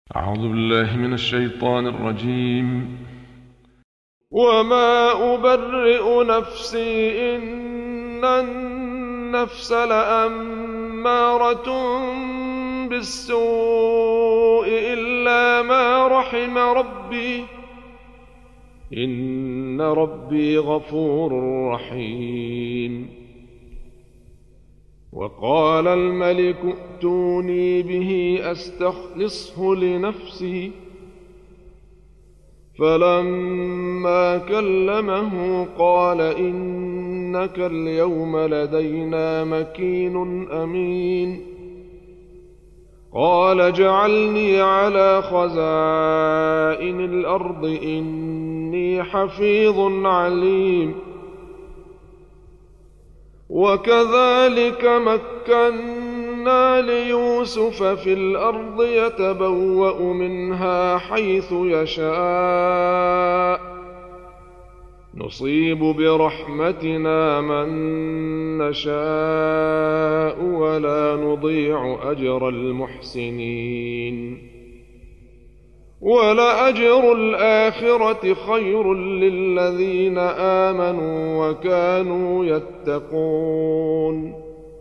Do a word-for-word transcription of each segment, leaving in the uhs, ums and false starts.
أعوذ بالله من الشيطان الرجيم. وما أبرئ نفسي إن النفس لأمارة بالسوء إلا ما رحم ربي إن ربي غفور رحيم. وقال الملك ائتوني به أستخلصه لنفسي فلما كلمه قال إنك اليوم لدينا مكين أمين. قال اجعلني على خزائن الأرض إني حفيظ عليم. وكذلك مكنا ليوسف في الأرض يتبوأ منها حيث يشاء نصيب برحمتنا من نشاء ولا نضيع أجر المحسنين. ولأجر الآخرة خير للذين آمنوا وكانوا يتقون.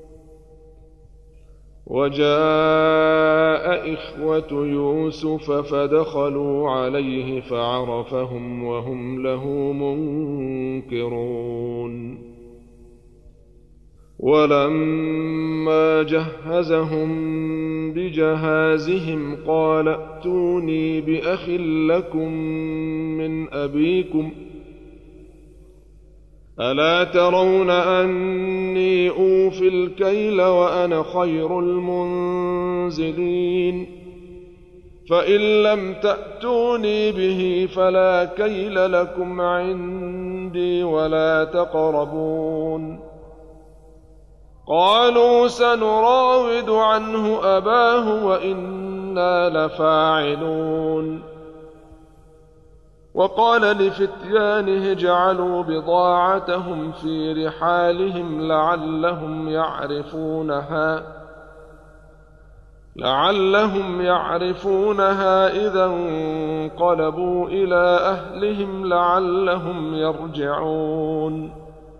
وجاء إخوة يوسف فدخلوا عليه فعرفهم وهم له منكرون. ولما جهزهم بجهازهم قال ائتوني بأخ لكم من أبيكم ألا ترون أني أوفي الكيل وأنا خير المنزلين. فإن لم تأتوني به فلا كيل لكم عندي ولا تقربون. قالوا سنراود عنه أباه وإنا لفاعلون. وقال لفتيانه اجعلوا بضاعتهم في رحالهم لعلهم يعرفونها لعلهم يعرفونها إذا انقلبوا إلى أهلهم لعلهم يرجعون.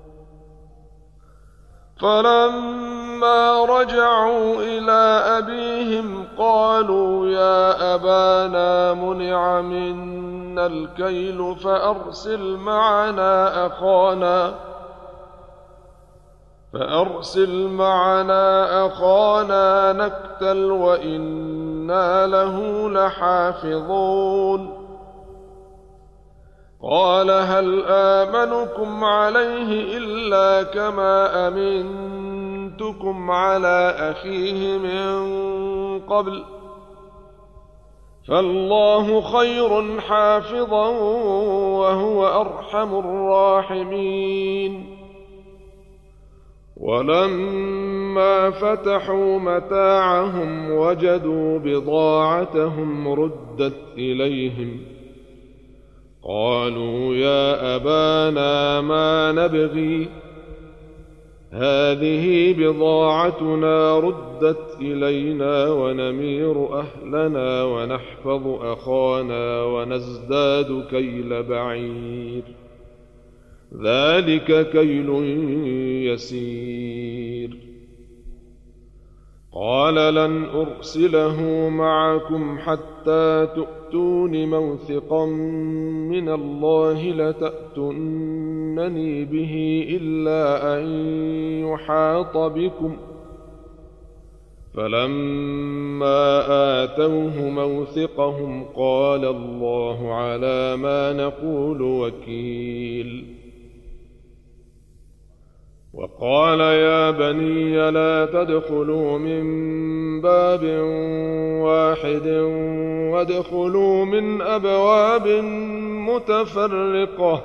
فلما رجعوا إلى أبيهم قالوا يا أبانا منع منا الكيل فأرسل معنا أخانا فأرسل معنا أخانا نكتل وإنا له لحافظون. قال هل آمنكم عليه إلا كما أمنتكم على أخيه من قبل فالله خير حافظا وهو أرحم الراحمين. ولما فتحوا متاعهم وجدوا بضاعتهم ردت إليهم قالوا يا أبانا ما نبغي هذه بضاعتنا ردت إلينا ونمير أهلنا ونحفظ أخانا ونزداد كيل بعير ذلك كيل يسير. قال لن أرسله معكم حتى تؤتون موثقا من الله لتأتونني به إلا أن يحاط بكم. فلما آتوه موثقهم قال الله على ما نقول وكيل. وقال يا بني لا تدخلوا من باب واحد وادخلوا من أبواب متفرقة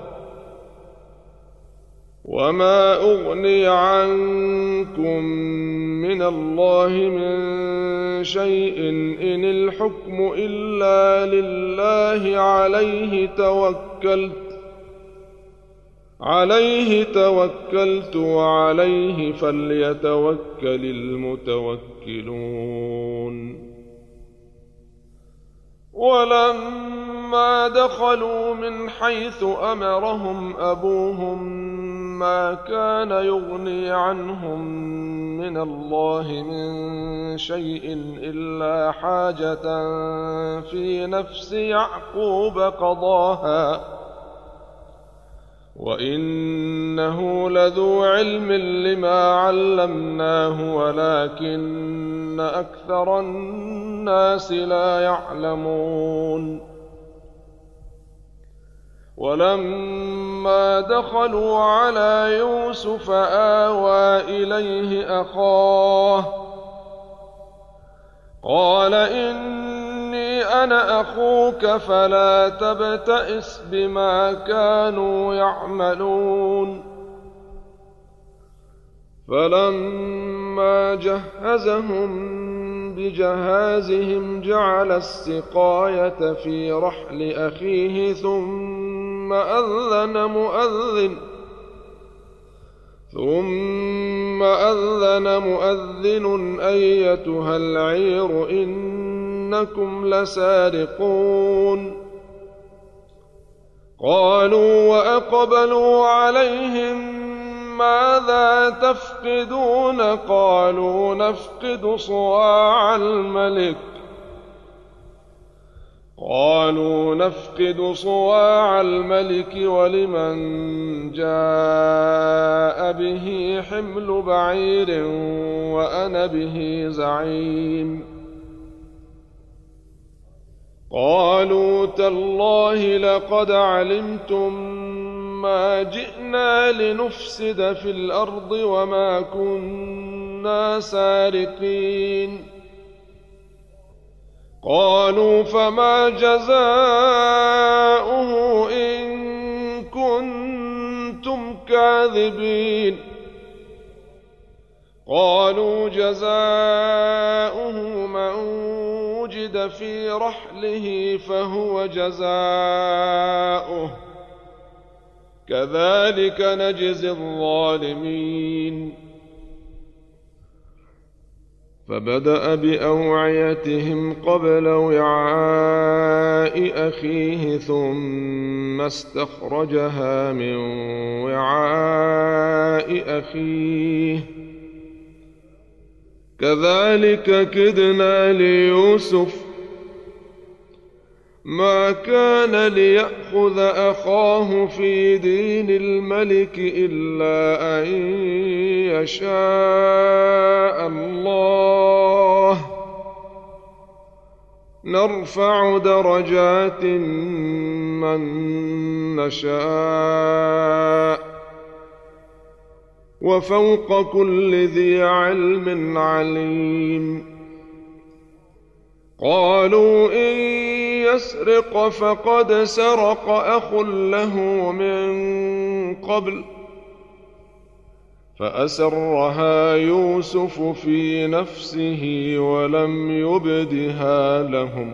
وما أغني عنكم من الله من شيء إن الحكم إلا لله عليه توكلت عليه توكلت وعليه فليتوكل المتوكلون. ولما دخلوا من حيث أمرهم أبوهم ما كان يغني عنهم من الله من شيء إلا حاجة في نفس يعقوب قضاها وإنه لذو علم لما علمناه ولكن أكثر الناس لا يعلمون. ولما دخلوا على يوسف آوى إليه أخاه قال إني أنا أخوك فلا تبتئس بما كانوا يعملون. فلما جهزهم بجهازهم جعل السقاية في رحل أخيه ثم أذن مؤذن ثم أذن مؤذن أيتها العير إنكم لسارقون. قالوا وأقبلوا عليهم ماذا تفقدون قالوا نفقد صواع الملك قالوا نفقد صواع الملك ولمن جاء به حمل بعير وأنا به زعيم. قالوا تالله لقد علمتم ما جئنا لنفسد في الأرض وما كنا سارقين. قالوا فما جزاؤه إن كنتم كاذبين. قالوا جزاؤه من وجد في رحله فهو جزاؤه كذلك نجزي الظالمين. فبدأ بأوعيتهم قبل وعاء أخيه ثم استخرجها من وعاء أخيه كذلك كدنا ليوسف ما كان ليأخذ أخاه في دين الملك إلا أن يشاء الله نرفع درجات من نشاء وفوق كل ذي علم عليم. قالوا إن يسرق فقد سرق أخ له من قبل فأسرها يوسف في نفسه ولم يبدها لهم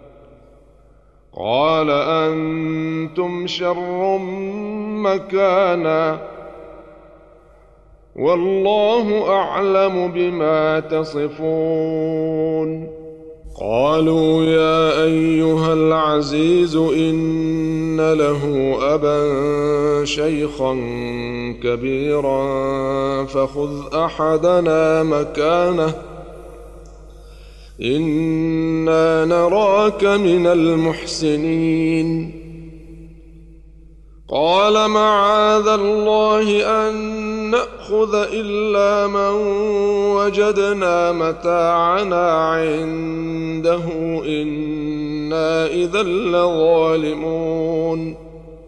قال أنتم شر مكانا والله أعلم بما تصفون. قالوا يا أيها العزيز إن له أبا شيخا كبيرا فخذ أحدنا مكانه إنا نراك من المحسنين. قال معاذ الله أن نأخذ إلا من وجدنا متاعنا عنده إنا إذا لظالمون.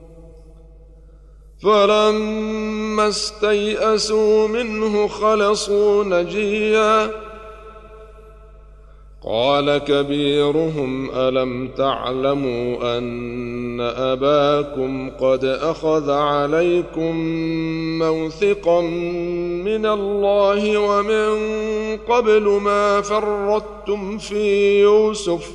فلما استيئسوا منه خلصوا نجيا قال كبيرهم ألم تعلموا أن أباكم قد أخذ عليكم موثقا من الله ومن قبل ما فرطتم في يوسف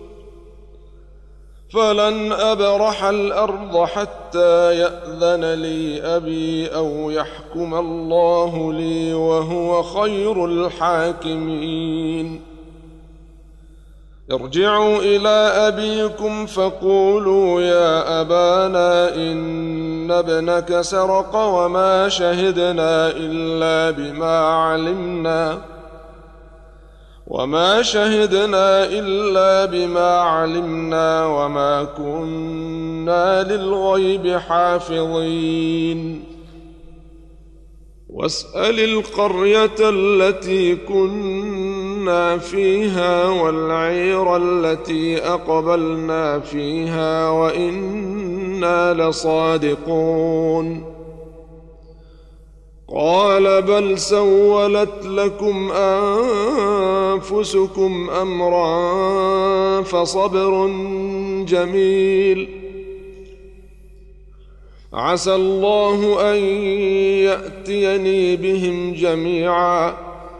فلن أبرح الأرض حتى يأذن لي أبي أو يحكم الله لي وهو خير الحاكمين. ارجعوا إلى أبيكم فقولوا يا أبانا إن ابنك سرق وما شهدنا إلا بما علمنا وما شهدنا إلا بما علمنا وما كنا للغيب حافظين واسأل القرية التي كنا فيها والعير التي أقبلنا فيها وإنا لصادقون قال بل سولت لكم أنفسكم أمرا فصبر جميل عسى الله أن يأتيني بهم جميعا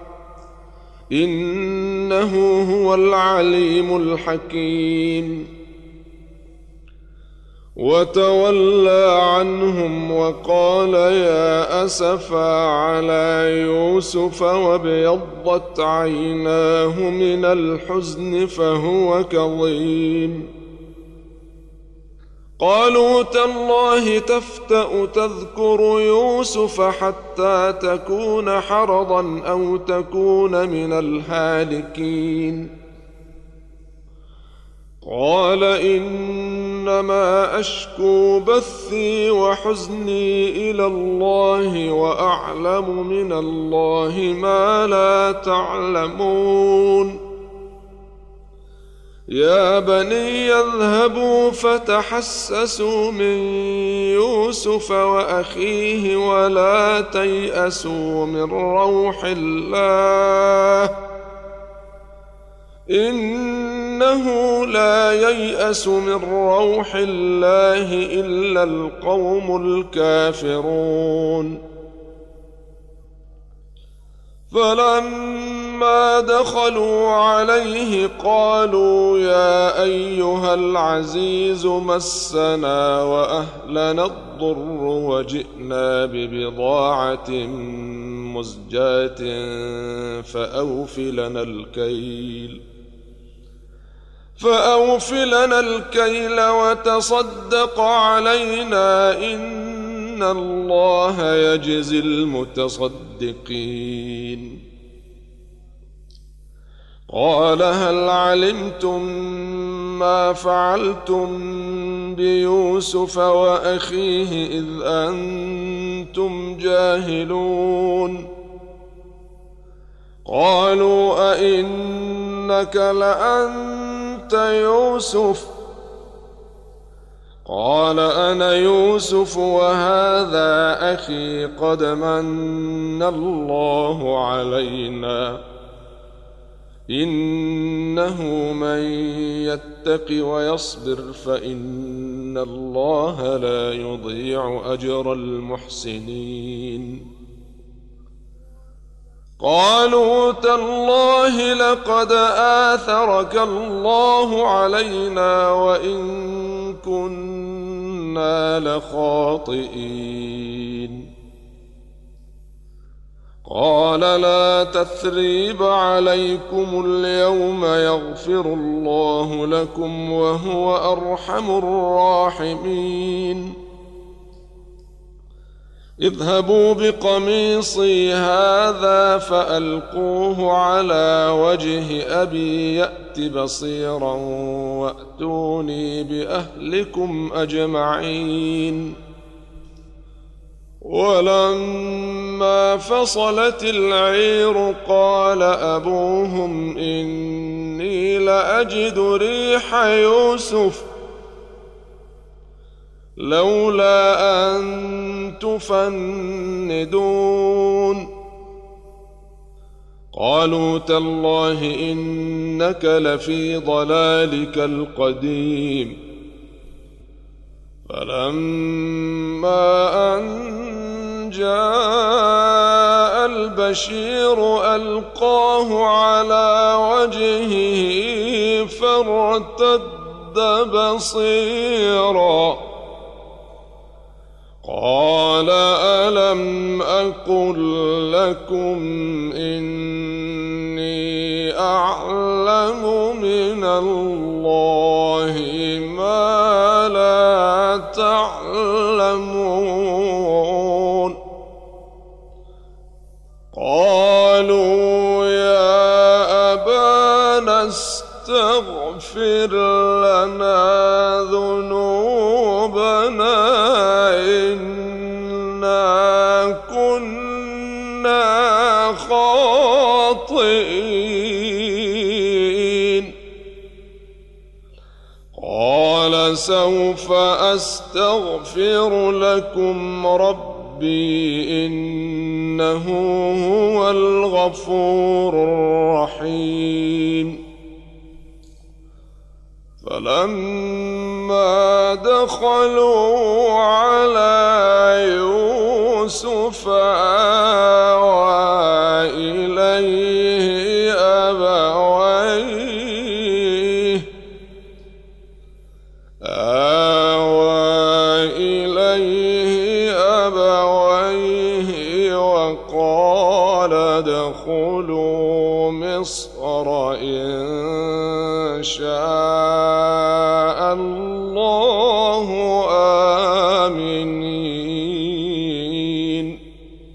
إنه هو العليم الحكيم وتولى عنهم وقال يا أسفا على يوسف وابيضت عيناه من الحزن فهو كظيم قالوا تالله تفتأ تذكر يوسف حتى تكون حرضا أو تكون من الهالكين قال إنما أشكو بثي وحزني إلى الله وأعلم من الله ما لا تعلمون يا بني اذهبوا فتحسسوا من يوسف وأخيه ولا تيأسوا من روح الله إنه لا ييأس من روح الله إلا القوم الكافرون فلما دخلوا عليه قالوا يا أيها العزيز مسنا وأهلنا الضر وجئنا ببضاعة مزجاة فأوف لنا الكيل فأوف لنا الكيل وتصدق علينا إن الله يجزي المتصدقين قال هل علمتم ما فعلتم بيوسف وأخيه إذ أنتم جاهلون قالوا أئنك لأنت يوسف قال أنا يوسف وهذا أخي قد من الله علينا إنه من يتق ويصبر فإن الله لا يضيع أجر المحسنين قالوا تالله لقد آثرك الله علينا وإن كنا لخاطئين قال لا تثريب عليكم اليوم يغفر الله لكم وهو أرحم الراحمين اذهبوا بقميصي هذا فألقوه على وجه أبي يأت بصيرا وأتوني بأهلكم أجمعين ولما فصلت العير قال أبوهم إني لأجد ريح يوسف لولا أن تفندون قالوا تالله إنك لفي ضلالك القديم فلما أن جاء البشير ألقاه على وجهه فارتد بصيرا قال ألم أقل لكم إني يعلم من الله ما لا تعلمون قالوا يا أبانا استغفر لنا ذنوبنا إنا كنا خاطئين قال سوف أستغفر لكم ربي إنه هو الغفور الرحيم فلما دخلوا على يوسف آوى إليه أبويه آوى إليه أبويه وقال ادخلوا مصر إن شاء الله آمنين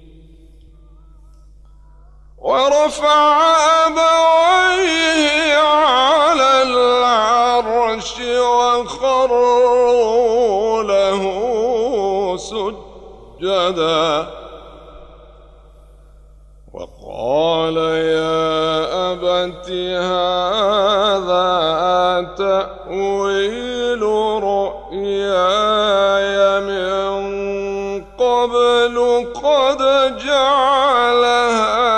ورفع أبويه على العرش وخروا له سجدا وقال يا أبت هذا تأويل رؤياي من قبل قد جعلها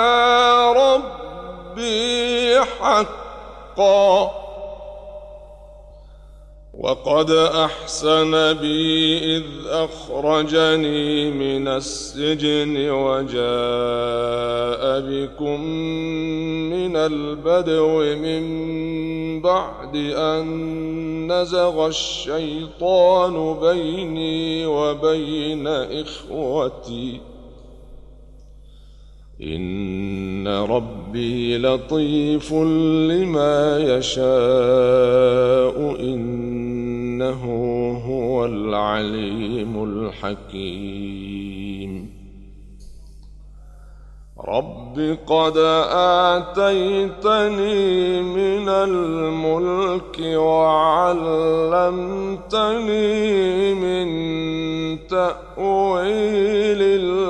ربي حقا وقد أحسن بي إذ أخرجني من السجن وجاء بكم من البدو من بعد أن نزغ الشيطان بيني وبين إخوتي إن ربي لطيف لما يشاء إنه هو العليم الحكيم رب قد آتيتني من الملك وعلمتني من تأويل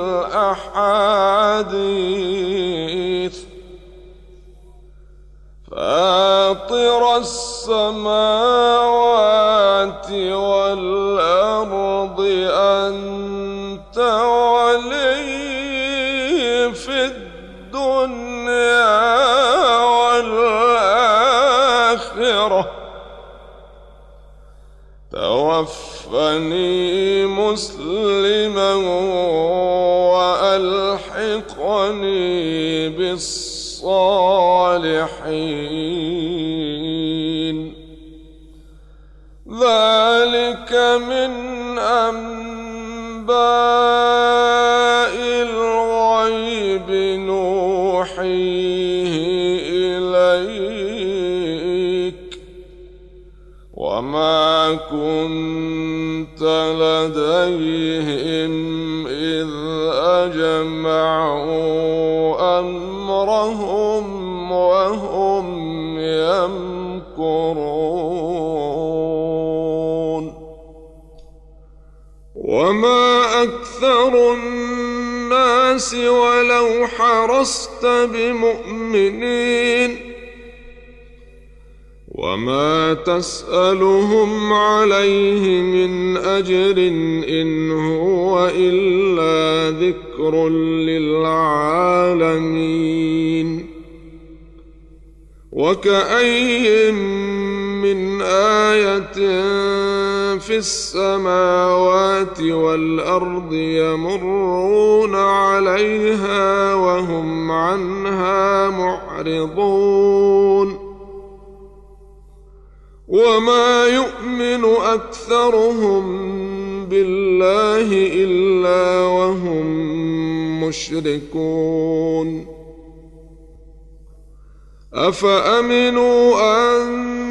الأحاديث فاطر السماوات والأرض أنت ولي في الدنيا والآخرة توفني مسلما وألحقني بالصالحين ذلك من أنباء الغيب نوحيه إليك وما كنت لديهم إذ أجمعوا أمرهم وهم يمكرون وما أكثر الناس ولو حرصت بمؤمنين وما تسألهم عليه من أجر إن هو إلا ذكر للعالمين وكأي من آية في السماوات والأرض يمرون عليها وهم عنها معرضون وما يؤمن أكثرهم بالله إلا وهم مشركون أفأمنوا أن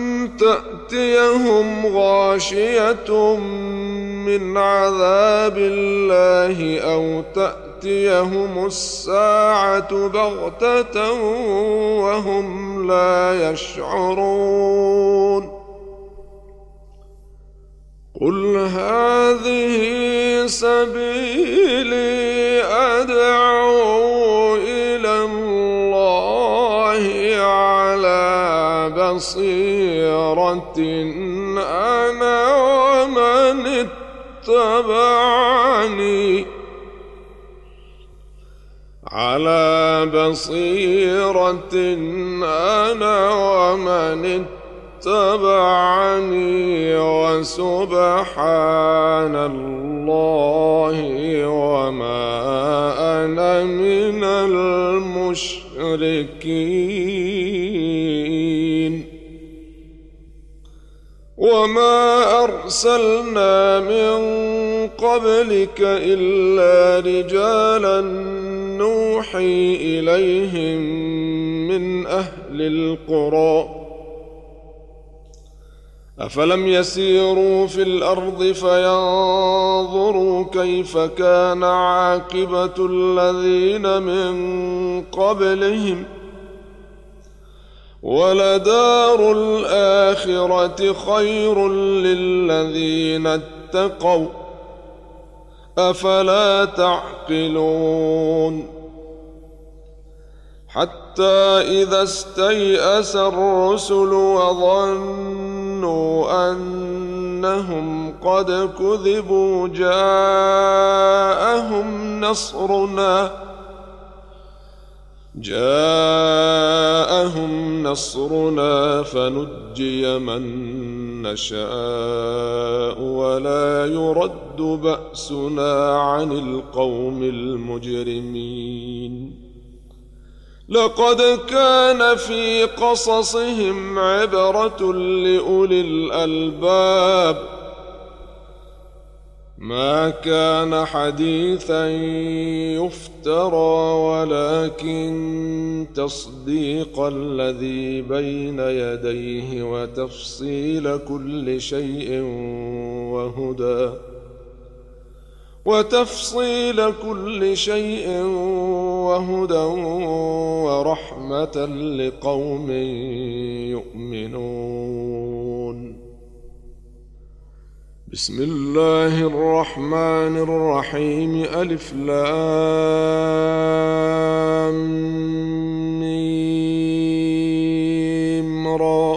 تأتيهم غاشية من عذاب الله أو تأتيهم الساعة بغتة وهم لا يشعرون قل هذه سبيلي أدعو إلى الله على بصيرة أنا ومن اتبعني على بصيرة أنا ومن اتبعني وسبحان الله وما أنا من المشركين وما أرسلنا من قبلك إلا رجالا نوحي إليهم من أهل القرى أفلم يسيروا في الأرض فينظروا كيف كان عاقبة الذين من قبلهم ولدار الآخرة خير للذين اتقوا أفلا تعقلون حتى إذا استيأس الرسل وظنوا أنهم قد كذبوا جاءهم نصرنا جاءهم نصرنا فنجي من نشاء ولا يرد بأسنا عن القوم المجرمين لقد كان في قصصهم عبرة لأولي الألباب ما كان حديثا يفترى ولكن تصديق الذي بين يديه وتفصيل كل شيء وهدى وتفصيل كل شيء وهدى ورحمة لقوم يؤمنون بسم الله الرحمن الرحيم ألف لام ميم را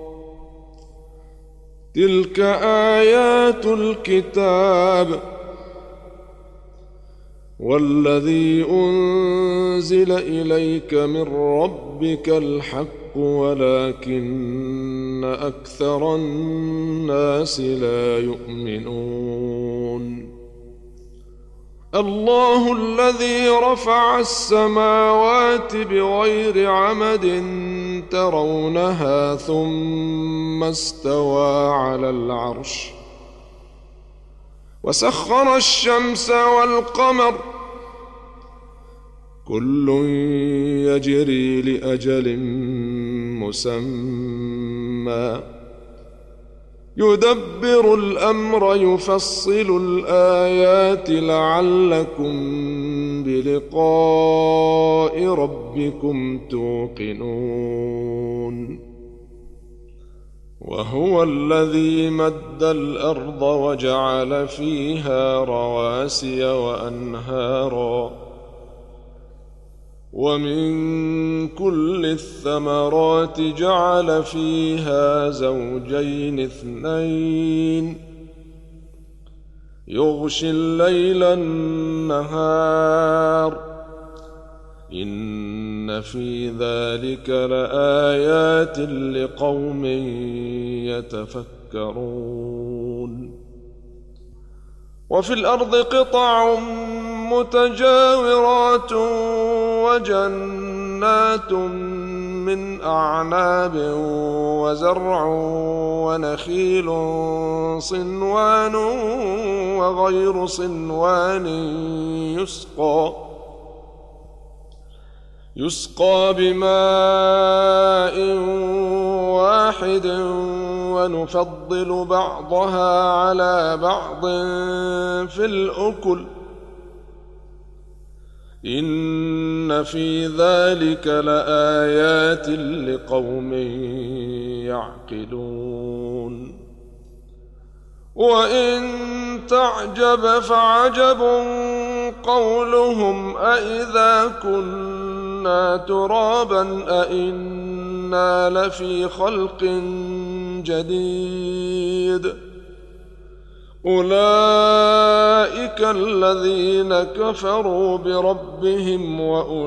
تلك آيات الكتاب والذي أنزل إليك من ربك الحق ولكن أكثر الناس لا يؤمنون الله الذي رفع السماوات بغير عمد ترونها ثم استوى على العرش وسخر الشمس والقمر كل يجري لأجل مسمى يدبر الأمر يفصل الآيات لعلكم بلقاء ربكم توقنون وهو الذي مد الأرض وجعل فيها رواسي وأنهارا ومن كل الثمرات جعل فيها زوجين اثنين يغشي الليل النهار إن في ذلك لآيات لقوم يتفكرون وفي الأرض قطع متجاورات وجنات من أعناب وزرع ونخيل صنوان وغير صنوان يسقى يسقى بماء واحد ونفضل بعضها على بعض في الأكل إن في ذلك لآيات لقوم يعقلون وإن تعجب فعجب قولهم أإذا كنا ترابا أإنا لفي خلق جديد أولئك الذين كفروا بربهم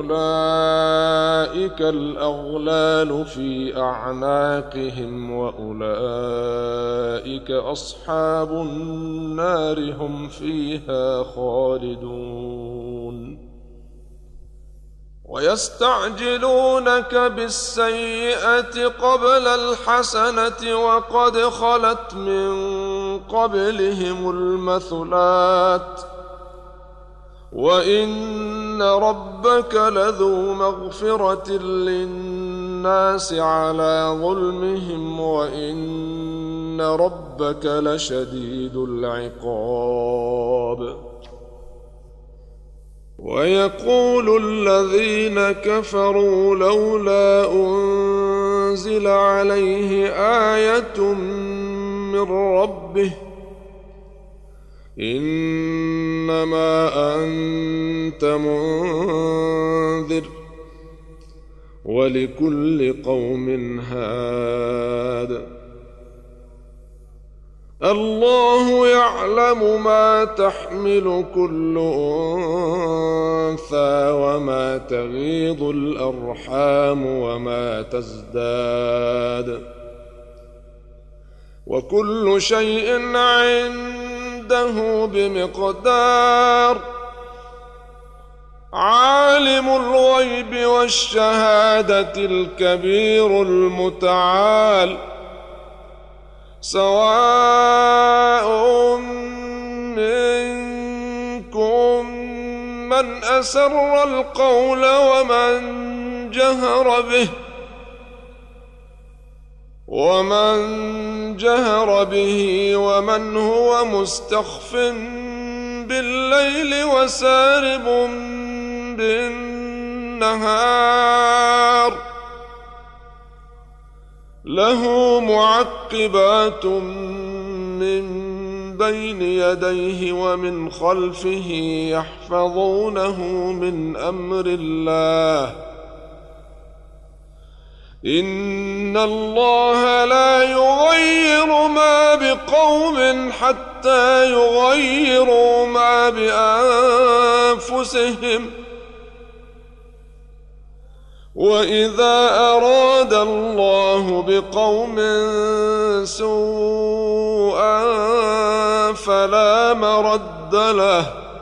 وأولئك الأغلال في أعناقهم وأولئك أصحاب النار هم فيها خالدون ويستعجلونك بالسيئة قبل الحسنة وقد خلت من قبلهم المثلات وإن ربك لذو مغفرة للناس على ظلمهم وإن ربك لشديد العقاب ويقول الذين كفروا لولا أنزل عليه آية من ربه إنما أنت منذر ولكل قوم هاد الله يعلم ما تحمل كل أنثى وما تغيض الأرحام وما تزداد وكل شيء عنده بمقدار عالم الغيب والشهادة الكبير المتعال سواء منكم من أسر القول ومن جهر به ومن جهر به ومن هو مستخف بالليل وسارب بالنهار له معقبات من بين يديه ومن خلفه يحفظونه من أمر الله إن الله لا يغير ما بقوم حتى يغيروا ما بأنفسهم وإذا أراد الله بقوم سوءا فلا مرد له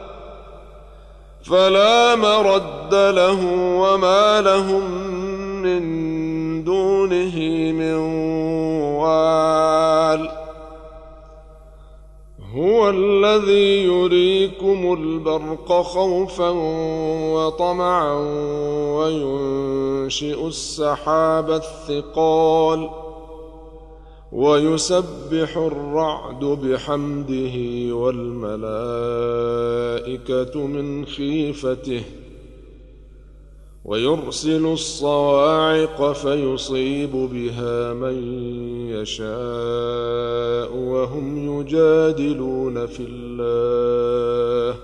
فلا مرد له وما لهم من دونه من وال هو الذي يريكم البرق خوفا وطمعا وينشئ السحاب الثقال ويسبح الرعد بحمده والملائكة من خيفته ويرسل الصواعق فيصيب بها من يشاء وهم يجادلون في الله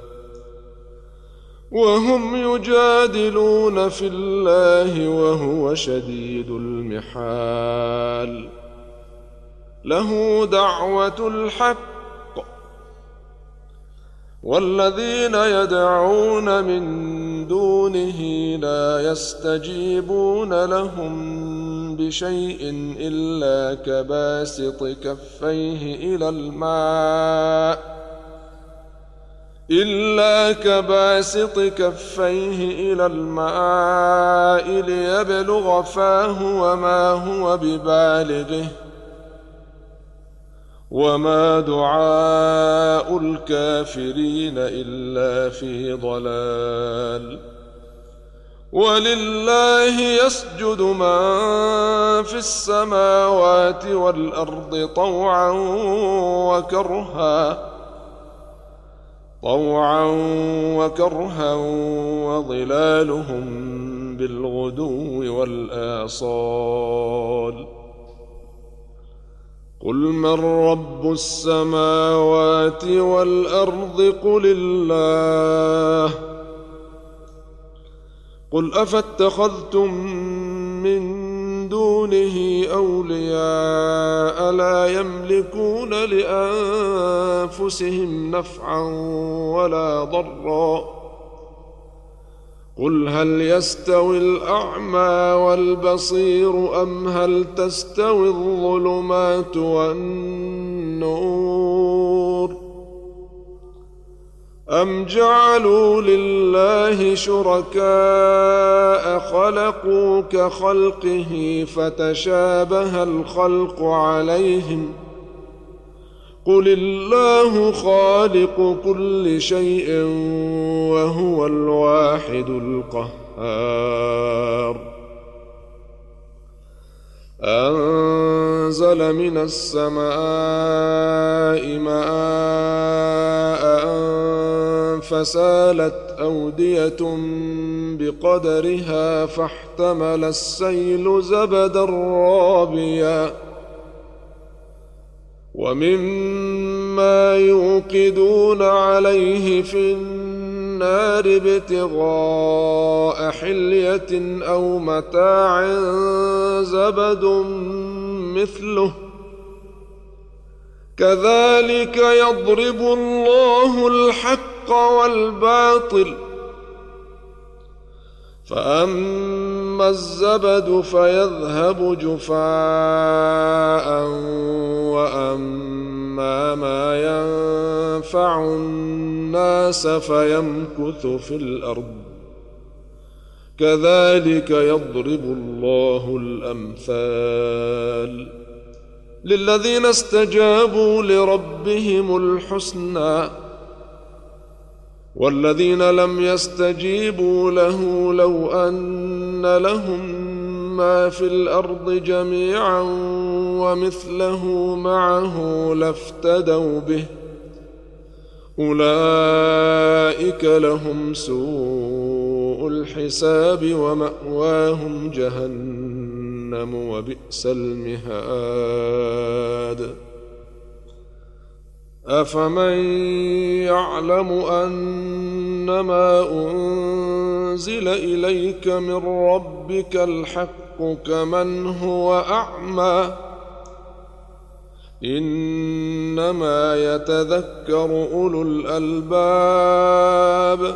وهم يجادلون في الله وهو شديد المحال له دعوة الحق والذين يدعون من دونه لا يستجيبون لهم بشيء إلا كباسط كفيه إلى الماء إلا كباسط كفيه إلى الماء ليبلغ فاه وما هو ببالغه وما دعاء الكافرين إلا في ضلال ولله يسجد من في السماوات والأرض طوعا وكرها طوعا وكرها وظلالهم بالغدو والآصال قل من رب السماوات والأرض قل الله قل أفاتخذتم من دونه أولياء لا يملكون لأنفسهم نفعا ولا ضرا قل هل يستوي الأعمى والبصير أم هل تستوي الظلمات والنور أم جعلوا لله شركاء خلقوا كخلقه فتشابه الخلق عليهم قل الله خالق كل شيء وهو الواحد القهار أنزل من السماء ماء فسالت أودية بقدرها فاحتمل السيل زبدا رابيا ومما يوقدون عليه في النار ابتغاء حلية أو متاع زبد مثله كذلك يضرب الله الحق والباطل فأما الزبد فيذهب جفاء وأما ما ينفع الناس فيمكث في الأرض كذلك يضرب الله الأمثال للذين استجابوا لربهم الحسنى والذين لم يستجيبوا له لو أن لهم ما في الأرض جميعا ومثله معه لافتدوا به أولئك لهم سوء الحساب ومأواهم جهنم وبئس المهاد أفمن يعلم أنما أنزل إليك من ربك الحق كمن هو أعمى إنما يتذكر أولو الألباب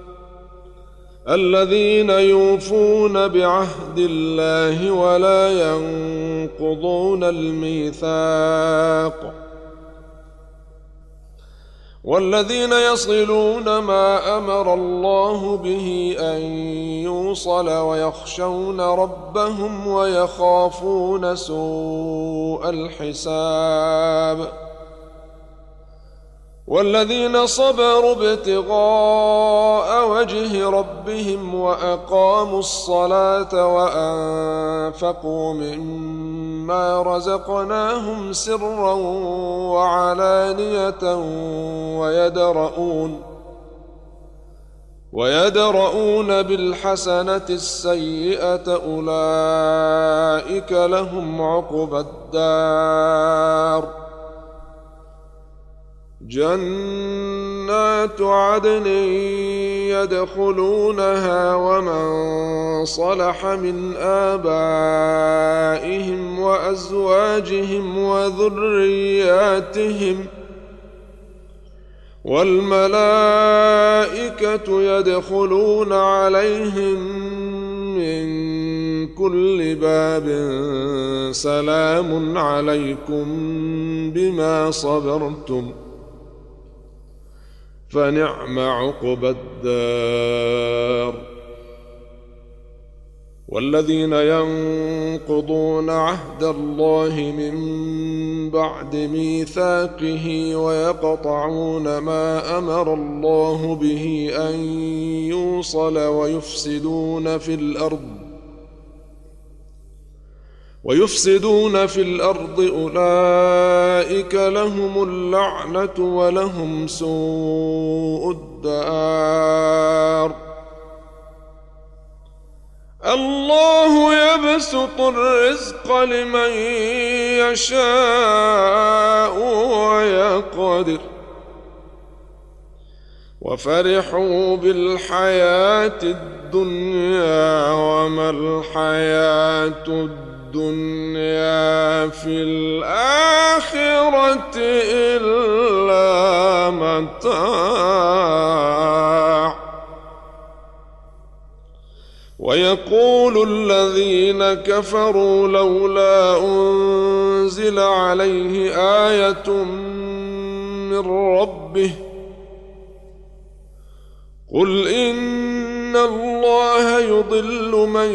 الذين يوفون بعهد الله ولا ينقضون الميثاق والذين يصلون ما أمر الله به أن يوصل ويخشون ربهم ويخافون سوء الحساب والذين صبروا ابتغاء وجه ربهم وأقاموا الصلاة وأنفقوا مما رزقناهم سرا وعلانية ويدرؤون ويدرؤون بالحسنة السيئة أولئك لهم عقبى الدار جنات عدن يدخلونها ومن صلح من آبائهم وأزواجهم وذرياتهم والملائكة يدخلون عليهم من كل باب سلام عليكم بما صبرتم فنعم عقبى الدار والذين ينقضون عهد الله من بعد ميثاقه ويقطعون ما أمر الله به أن يوصل ويفسدون في الأرض ويفسدون في الأرض أولئك لهم اللعنة ولهم سوء الدار. الله يبسط الرزق لمن يشاء ويقدر وفرحوا بالحياة الدنيا وما الحياة الدنيا في الآخرة إلا متاع. ويقول الذين كفروا لولا أنزل عليه آية من ربه قل إن الله يضل من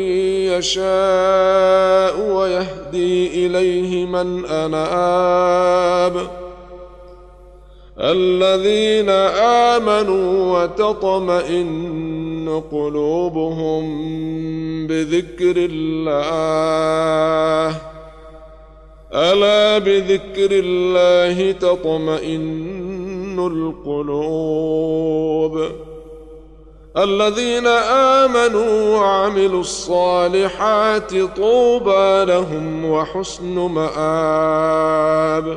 يشاء ويهدي إليه من أناب الذين آمنوا وتطمئن قلوبهم بذكر الله ألا بذكر الله تطمئن القلوب. الذين آمنوا وعملوا الصالحات طوبى لهم وحسن مآب.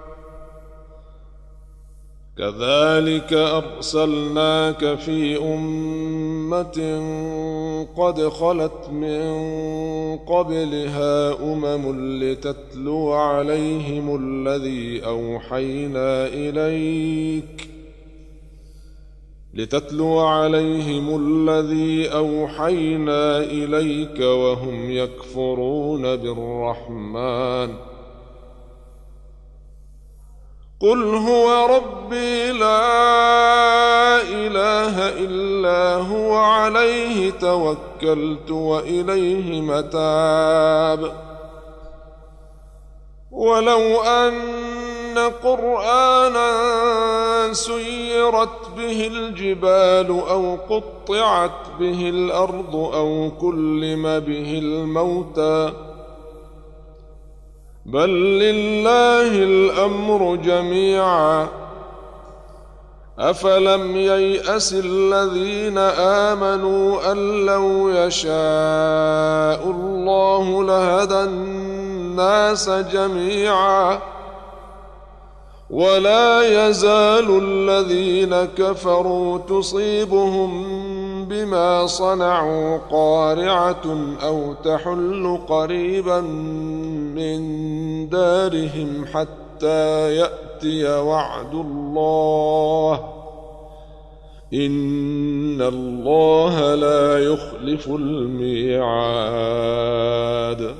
كذلك أرسلناك في أمة قد خلت من قبلها أمم لتتلو عليهم الذي أوحينا إليك لتتلو عليهم الذي أوحينا إليك وهم يكفرون بالرحمن قل هو ربي لا إله إلا هو عليه توكلت وإليه متاب. ولو أن قرآنا سيرت به الجبال أو قطعت به الأرض أو كلم به الموتى بل لله الأمر جميعا أفلم ييأس الذين آمنوا أن لو يشاء الله لهدى الناس جميعا ولا يزال الذين كفروا تصيبهم بما صنعوا قارعة أو تحل قريبا من دارهم حتى يأتي وعد الله إن الله لا يخلف الميعاد.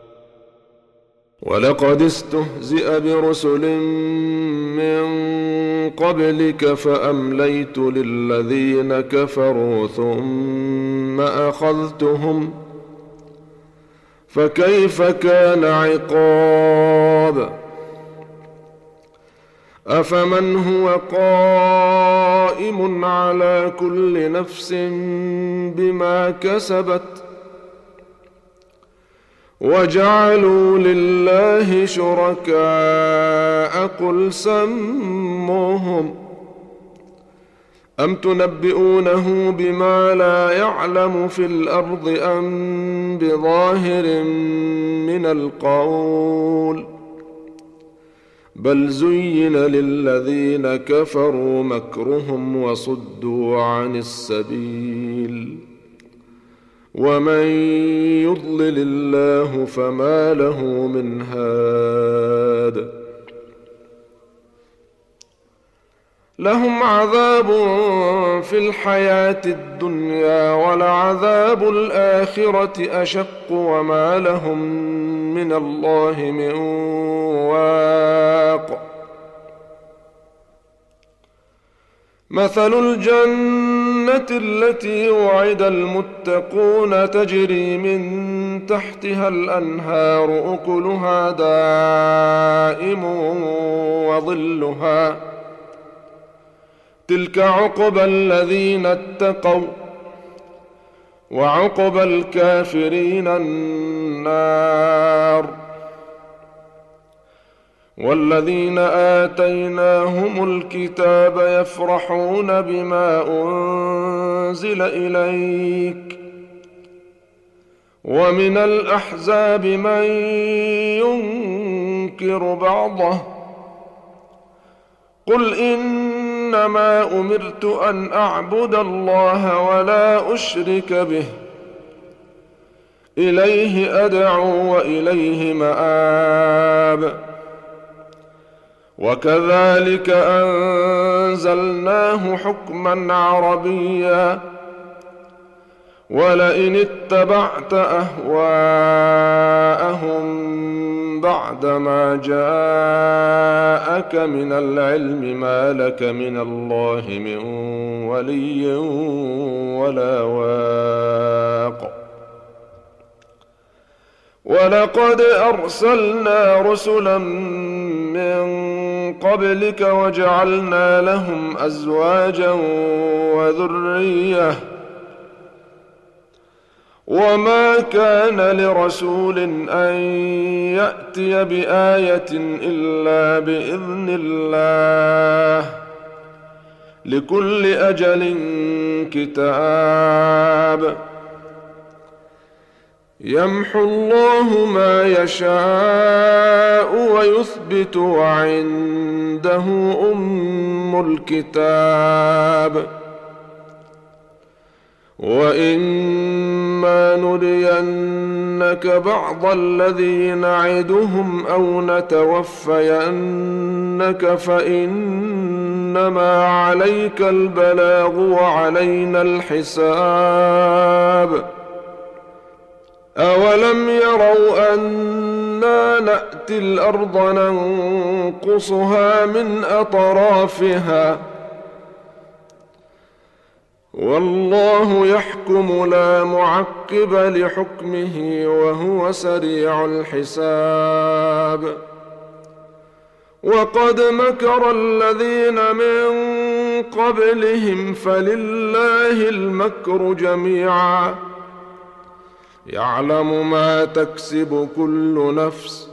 ولقد استهزئ برسل من قبلك فأمليت للذين كفروا ثم أخذتهم فكيف كان عقاب. أفمن هو قائم على كل نفس بما كسبت وجعلوا لله شركاء قل سموهم أم تنبئونه بما لا يعلم في الأرض أم بظاهر من القول بل زين للذين كفروا مكرهم وصدوا عن السبيل ومن يضلل الله فما له من هاد. لهم عذاب في الحياة الدنيا ولعذاب الآخرة أشق وما لهم من الله من واق. مثل الجنة التي وعد المتقون تجري من تحتها الأنهار أكلها دائم وظلها تلك عقبى الذين اتقوا وعقبى الكافرين النار. والذين آتيناهم الكتاب يفرحون بما أنزل إليك ومن الأحزاب من ينكر بعضه قل إنما أمرت أن أعبد الله ولا أشرك به إليه أدعو وإليه مآب. وكذلك أنزلناه حكما عربيا ولئن اتبعت أهواءهم بعدما جاءك من العلم ما لك من الله من ولي ولا واق. ولقد أرسلنا رسلا من قبلك وجعلنا لهم أزواجا وذرية وما كان لرسول أن يأتي بآية إلا بإذن الله لكل أجل كتاب. يمحو الله ما يشاء ويثبت وعنده أم الكتاب. وإما نرينك بعض الذي نعدهم أو نتوفينك فإنما عليك البلاغ وعلينا الحساب. أولم يروا أنا نأتي الأرض ننقصها من أطرافها والله يحكم لا معقب لحكمه وهو سريع الحساب. وقد مكر الذين من قبلهم فلله المكر جميعا يعلم ما تكسب كل نفس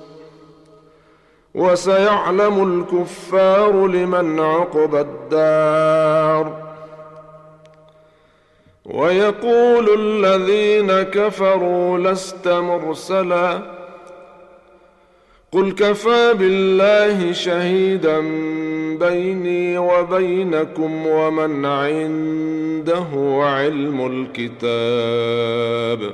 وسيعلم الكفار لمن عقبى الدار. ويقول الذين كفروا لست مرسلا قل كفى بالله شهيدا بيني وبينكم ومن عنده علم الكتاب.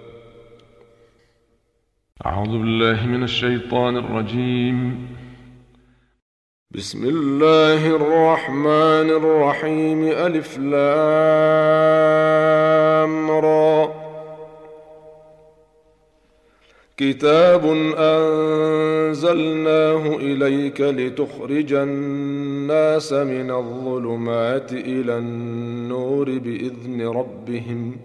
أعوذ بالله من الشيطان الرجيم. بسم الله الرحمن الرحيم. ألف لام را. كتاب أنزلناه إليك لتخرج الناس من الظلمات إلى النور بإذن ربهم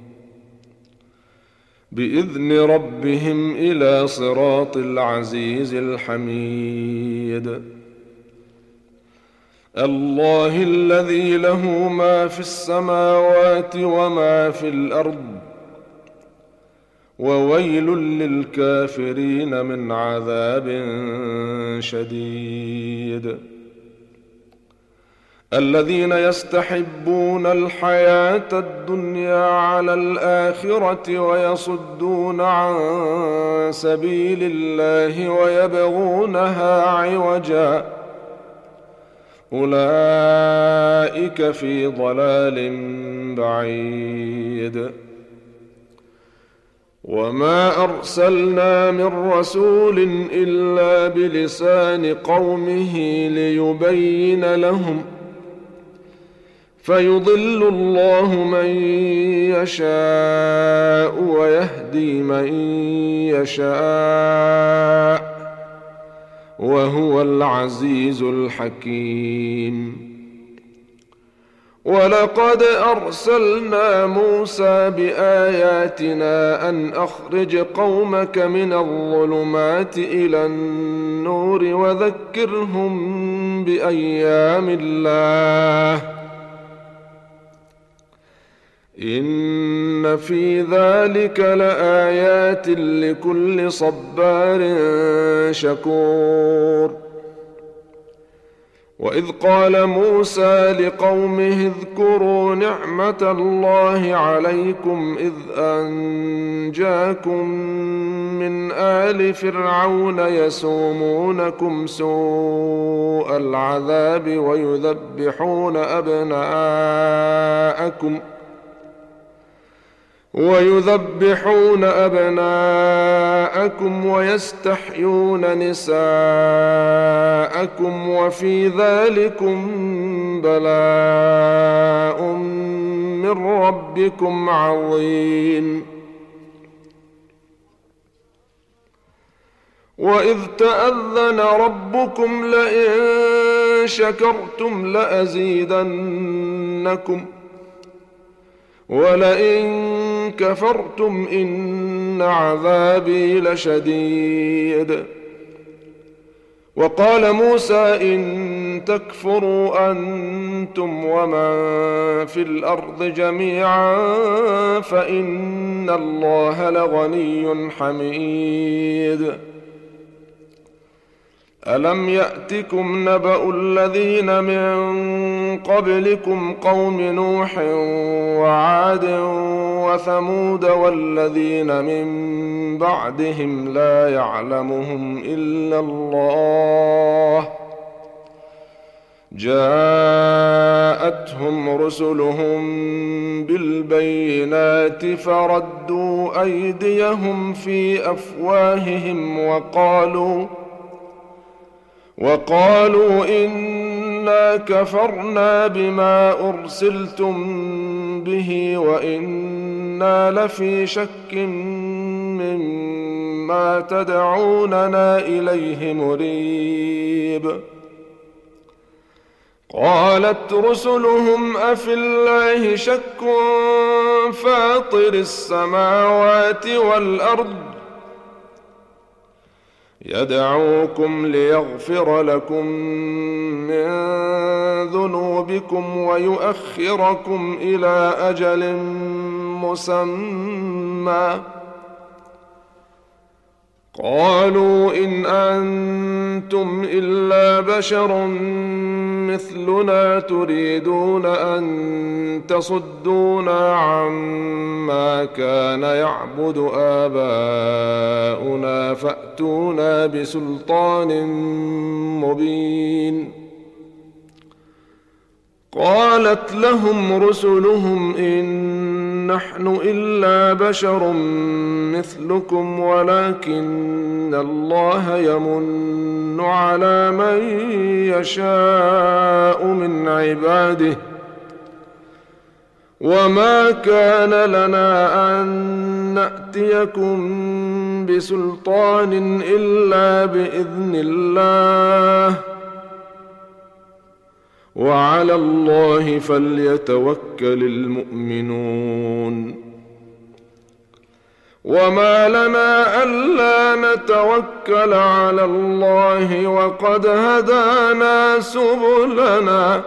بإذن ربهم إلى صراط العزيز الحميد. الله الذي له ما في السماوات وما في الأرض وويل للكافرين من عذاب شديد. الذين يستحبون الحياة الدنيا على الآخرة ويصدون عن سبيل الله ويبغونها عوجا أولئك في ضلال بعيد. وما أرسلنا من رسول إلا بلسان قومه ليبين لهم فيضل الله من يشاء ويهدي من يشاء وهو العزيز الحكيم. ولقد أرسلنا موسى بآياتنا أن أخرج قومك من الظلمات إلى النور وذكرهم بأيام الله إن في ذلك لآيات لكل صبار شكور. وإذ قال موسى لقومه اذكروا نعمة الله عليكم إذ أنجاكم من آل فرعون يسومونكم سوء العذاب ويذبحون أبناءكم ويذبحون أبناءكم ويستحيون نساءكم وفي ذلكم بلاء من ربكم عظيم. وإذ تأذن ربكم لئن شكرتم لأزيدنكم ولئن كفرتم إن عذابي لشديد. وقال موسى إن تكفروا أنتم ومن في الأرض جميعا فإن الله لغني حميد. ألم يأتكم نبأ الذين من قبلكم قوم نوح وعاد وثمود والذين من بعدهم لا يعلمهم إلا الله جاءتهم رسلهم بالبينات فردوا أيديهم في أفواههم وقالوا وقالوا إنا كفرنا بما أرسلتم به وإنا لفي شك مما تدعوننا إليه مريب. قالت رسلهم أفي الله شك فاطر السماوات والأرض يدعوكم ليغفر لكم من ذنوبكم ويؤخركم إلى أجل مسمى قالوا إن أنتم إلا بشر مثلنا تريدون أن تصدونا عما كان يعبد آباؤنا فأتونا بسلطان مبين. قالت لهم رسلهم إن نحن إلا بشر مثلكم ولكن الله يمن على من يشاء من عباده وما كان لنا أن نأتيكم بسلطان إلا بإذن الله وعلى الله فليتوكل المؤمنون. وما لنا ألا نتوكل على الله وقد هدانا سبلنا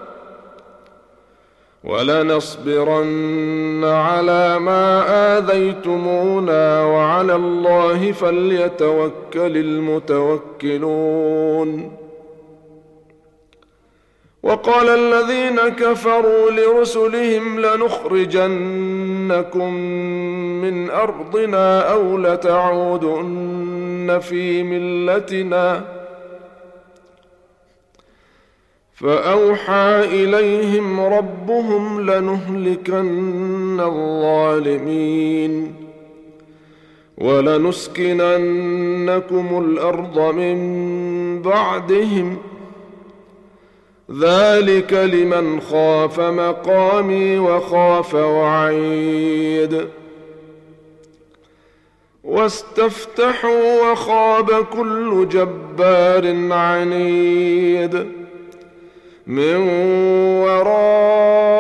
ولنصبرن على ما آذيتمونا وعلى الله فليتوكل المتوكلون. وقال الذين كفروا لرسلهم لنخرجنكم من أرضنا أو لتعودن في ملتنا فأوحى إليهم ربهم لنهلكن الظالمين ولنسكننكم الأرض من بعدهم ذلك لمن خاف مقامي وخاف وعيد. واستفتحوا وخاب كل جبار عنيد من وراء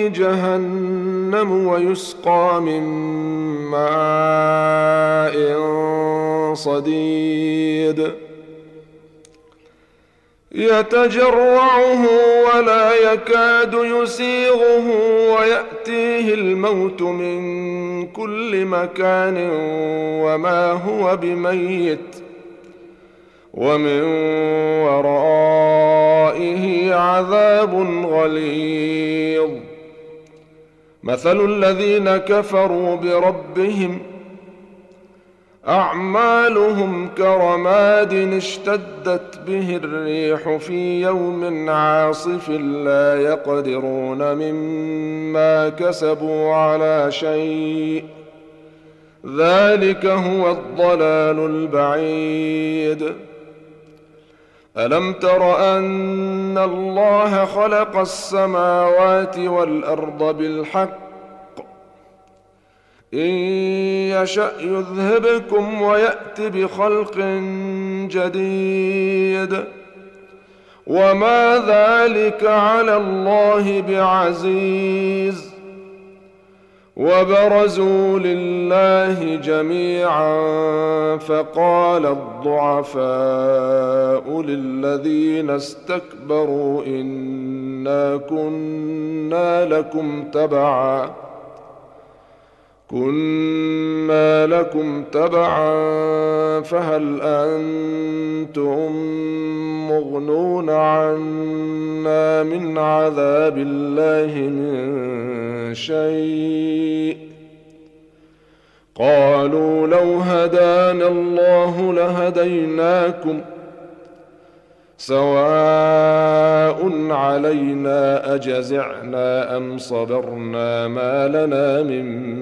جهنم ويسقى من ماء صديد يتجرعه ولا يكاد يسيغه ويأتيه الموت من كل مكان وما هو بميت ومن ورائه عذاب غليظ مثل الذين كفروا بربهم أعمالهم كرماد اشتدت به الريح في يوم عاصف لا يقدرون مما كسبوا على شيء ذلك هو الضلال البعيد ألم تر أن الله خلق السماوات والأرض بالحق إن يشأ يذهبكم ويأت بخلق جديد وما ذلك على الله بعزيز وبرزوا لله جميعا فقال الضعفاء للذين استكبروا إنا كنا لكم تبعا كنا لكم تبعا فهل أنتم مغنون عنا من عذاب الله من شيء قالوا لو هدانا الله لهديناكم سواء علينا أجزعنا أم صبرنا ما لنا من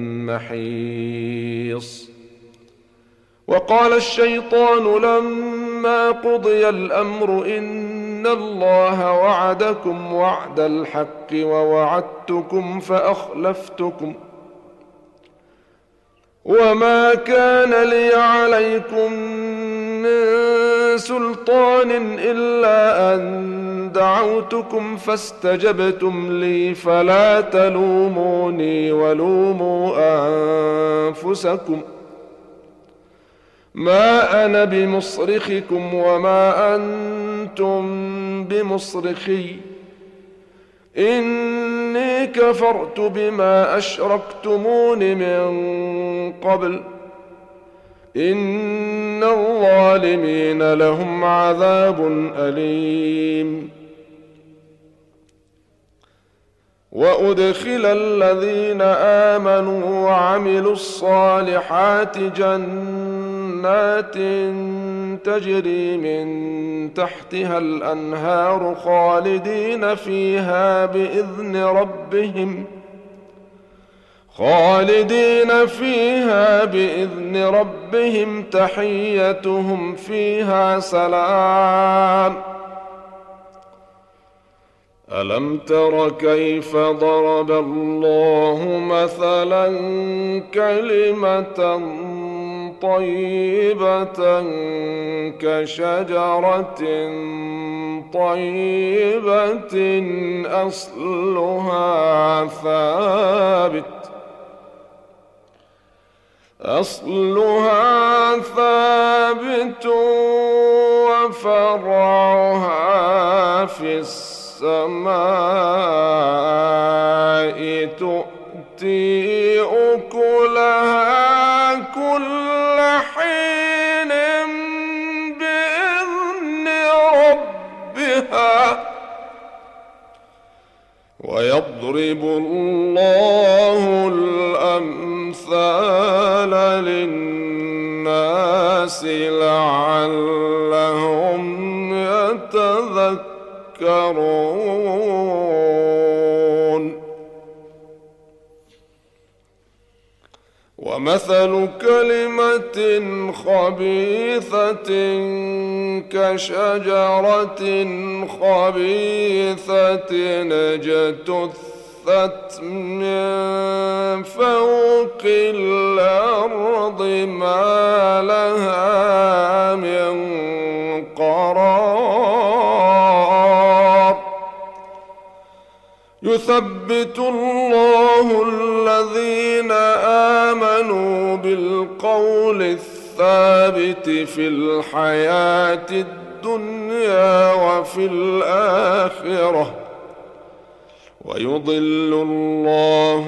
محيص وقال الشيطان لما قضي الأمر إن الله وعدكم وعد الحق ووعدتكم فأخلفتكم وما كان لي عليكم من سلطان إلا أن دعوتكم فاستجبتم لي فلا تلوموني ولوموا أنفسكم ما أنا بمصرخكم وما أنتم بمصرخي إني كفرت بما أشركتمون من قبل إن الظالمين لهم عذاب أليم وأدخل الذين آمنوا وعملوا الصالحات جنات تجري من تحتها الأنهار خالدين فيها بإذن ربهم خالدين فيها بإذن ربهم تحيتهم فيها سلام ألم تر كيف ضرب الله مثلا كلمة طيبة كشجرة طيبة أصلها ثابت أصلها ثابت وفرعها في السماء تؤتي أكلها كل حين بإذن ربها ويضرب الله الأمثال للناس لعلهم يتذكرون ومثل كلمة خبيثة كشجرة خبيثة اجتثت من فوق الأرض ما لها من قرار يثبت الله الذين آمنوا بالقول الثابت في الحياة الدنيا وفي الآخرة ويضل الله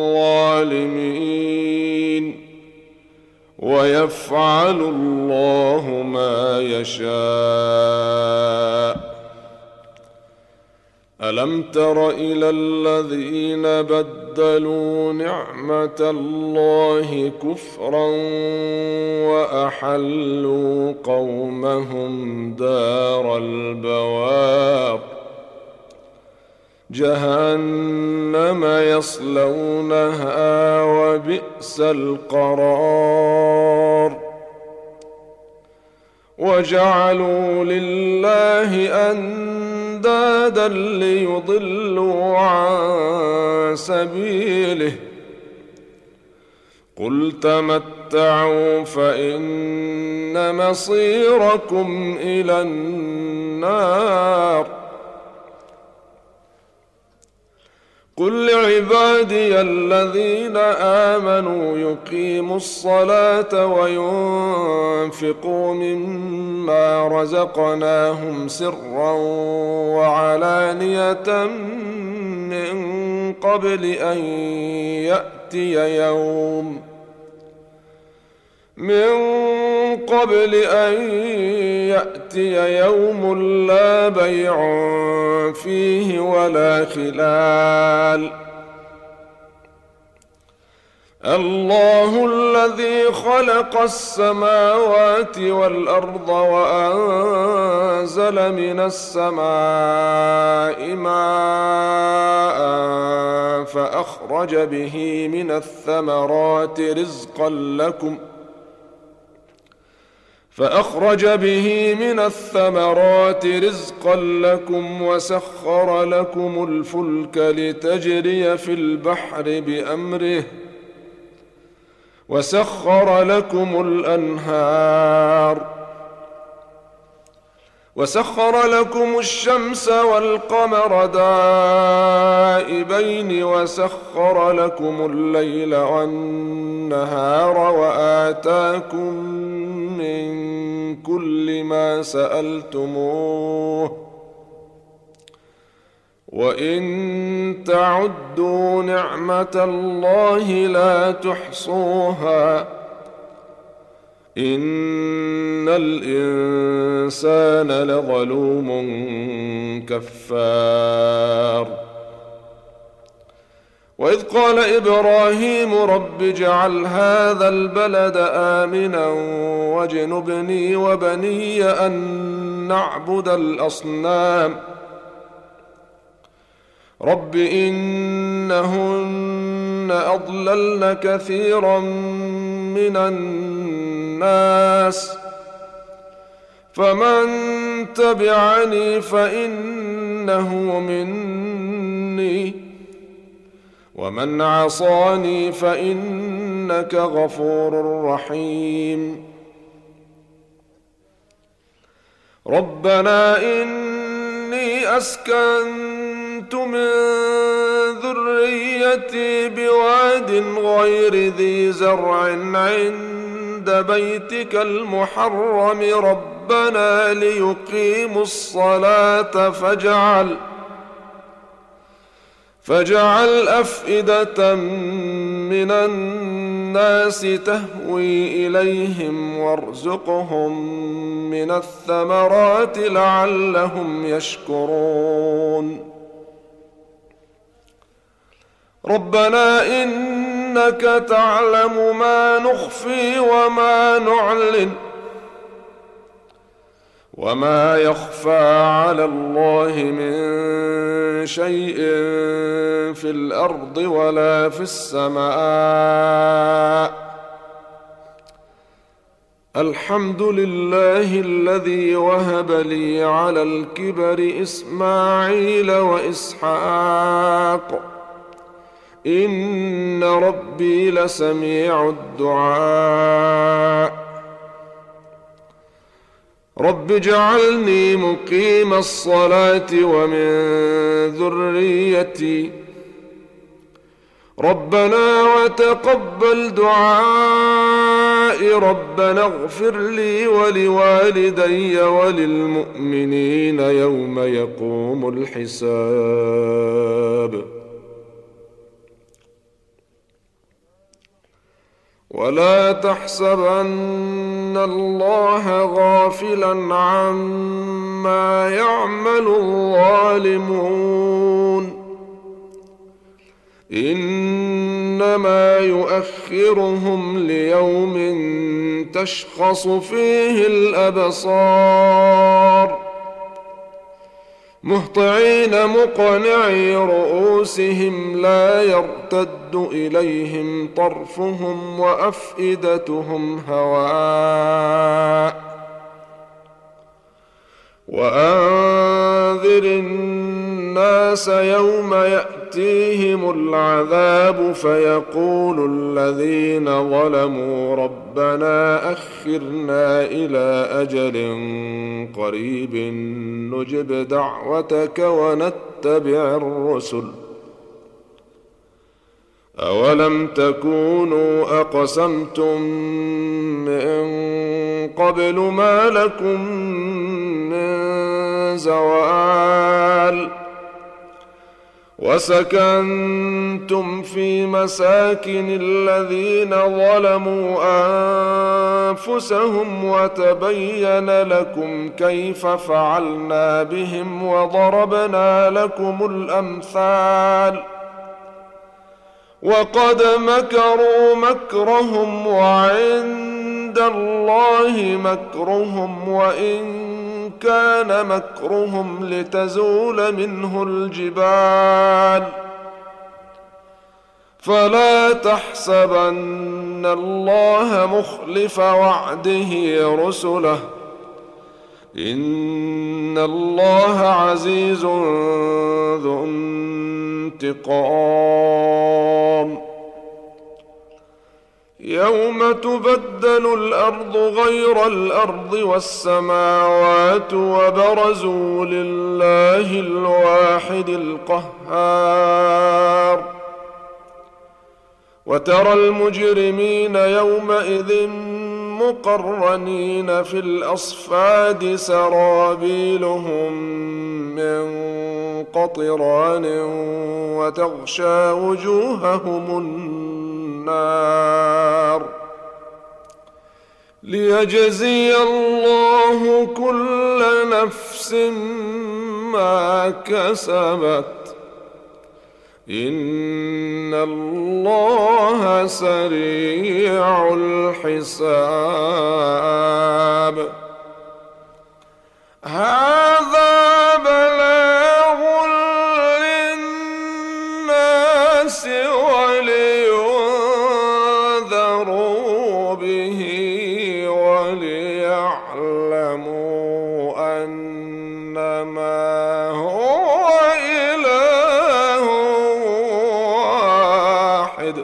الظالمين ويفعل الله ما يشاء. ألم تر إلى الذين بدلوا نعمة الله كفرا وأحلوا قومهم دار البوار جهنم يصلونها وبئس القرار. وجعلوا لله أندادا ليضلوا عن سبيله قل تمتعوا فإن مصيركم إلى النار. قل لعبادي الذين آمنوا يقيموا الصلاة وينفقوا مما رزقناهم سرا وعلانية من قبل أن يأتي يوم من قبل أن يأتي يوم لا بيع فيه ولا خلال. الله الذي خلق السماوات والأرض وأنزل من السماء ماء فأخرج به من الثمرات رزقا لكم فأخرج به من الثمرات رزقا لكم وسخر لكم الفلك لتجري في البحر بأمره وسخر لكم الأنهار وسخر لكم الشمس والقمر دائبين وسخر لكم الليل والنهار وآتاكم من كل ما سألتموه وإن تعدوا نعمة الله لا تحصوها إن الإنسان لظلوم كفار. وإذ قال إبراهيم رب اجعل هذا البلد آمنا واجنبني وبني أن نعبد الأصنام رب إنهن أضللن كثيرا من الناس فمن تبعني فإنه مني ومن عصاني فإنك غفور رحيم. ربنا إني أسكنت من ذريتي بواد غير ذي زرع عند بيتك المحرم ربنا ليقيموا الصلاة فاجعل فاجعل أفئدة من الناس تهوي إليهم وارزقهم من الثمرات لعلهم يشكرون. ربنا إنك تعلم ما نخفي وما نعلن وما يخفى على الله من شيء في الأرض ولا في السماء. الحمد لله الذي وهب لي على الكبر إسماعيل وإسحاق إن ربي لسميع الدعاء. رب اجعلني مقيم الصلاة ومن ذريتي ربنا وتقبل دعائي ربنا اغفر لي ولوالدي وللمؤمنين يوم يقوم الحساب ولا تحسبن الله غافلا عما يعمل الظالمون إنما يؤخرهم ليوم تشخص فيه الأبصار مهطعين مقنعي رؤوسهم لا يرتد إليهم طرفهم وأفئدتهم هواء وأنذر الناس يوم يأتيهم العذاب فيقول الذين ظلموا ربنا أخرنا إلى أجل قريب نجب دعوتك ونتبع الرسل أولم تكونوا أقسمتم من قبل ما لكم من زوال وسكنتم في مساكن الذين ظلموا أنفسهم وتبين لكم كيف فعلنا بهم وضربنا لكم الأمثال وقد مكروا مكرهم وعند الله مكرهم وإن كان مكرهم لتزول منه الجبال فلا تحسبن الله مخلف وعده رسله إن الله عزيز ذو انتقام يوم تبدل الأرض غير الأرض والسماوات وبرزوا لله الواحد القهار وترى المجرمين يومئذ مقرنين في الأصفاد سرابيلهم من قطران وتغشى وجوههم النار ليجزي الله كل نفس ما كسبت إن الله سريع الحساب هذا بلاغ للناس ولينذروا به وليعلموا أنما هو إله واحد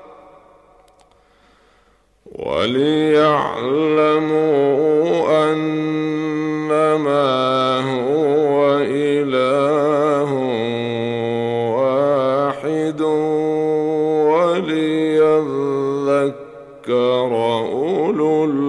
وليعلموا أنما هو إله واحد وليذكر أولو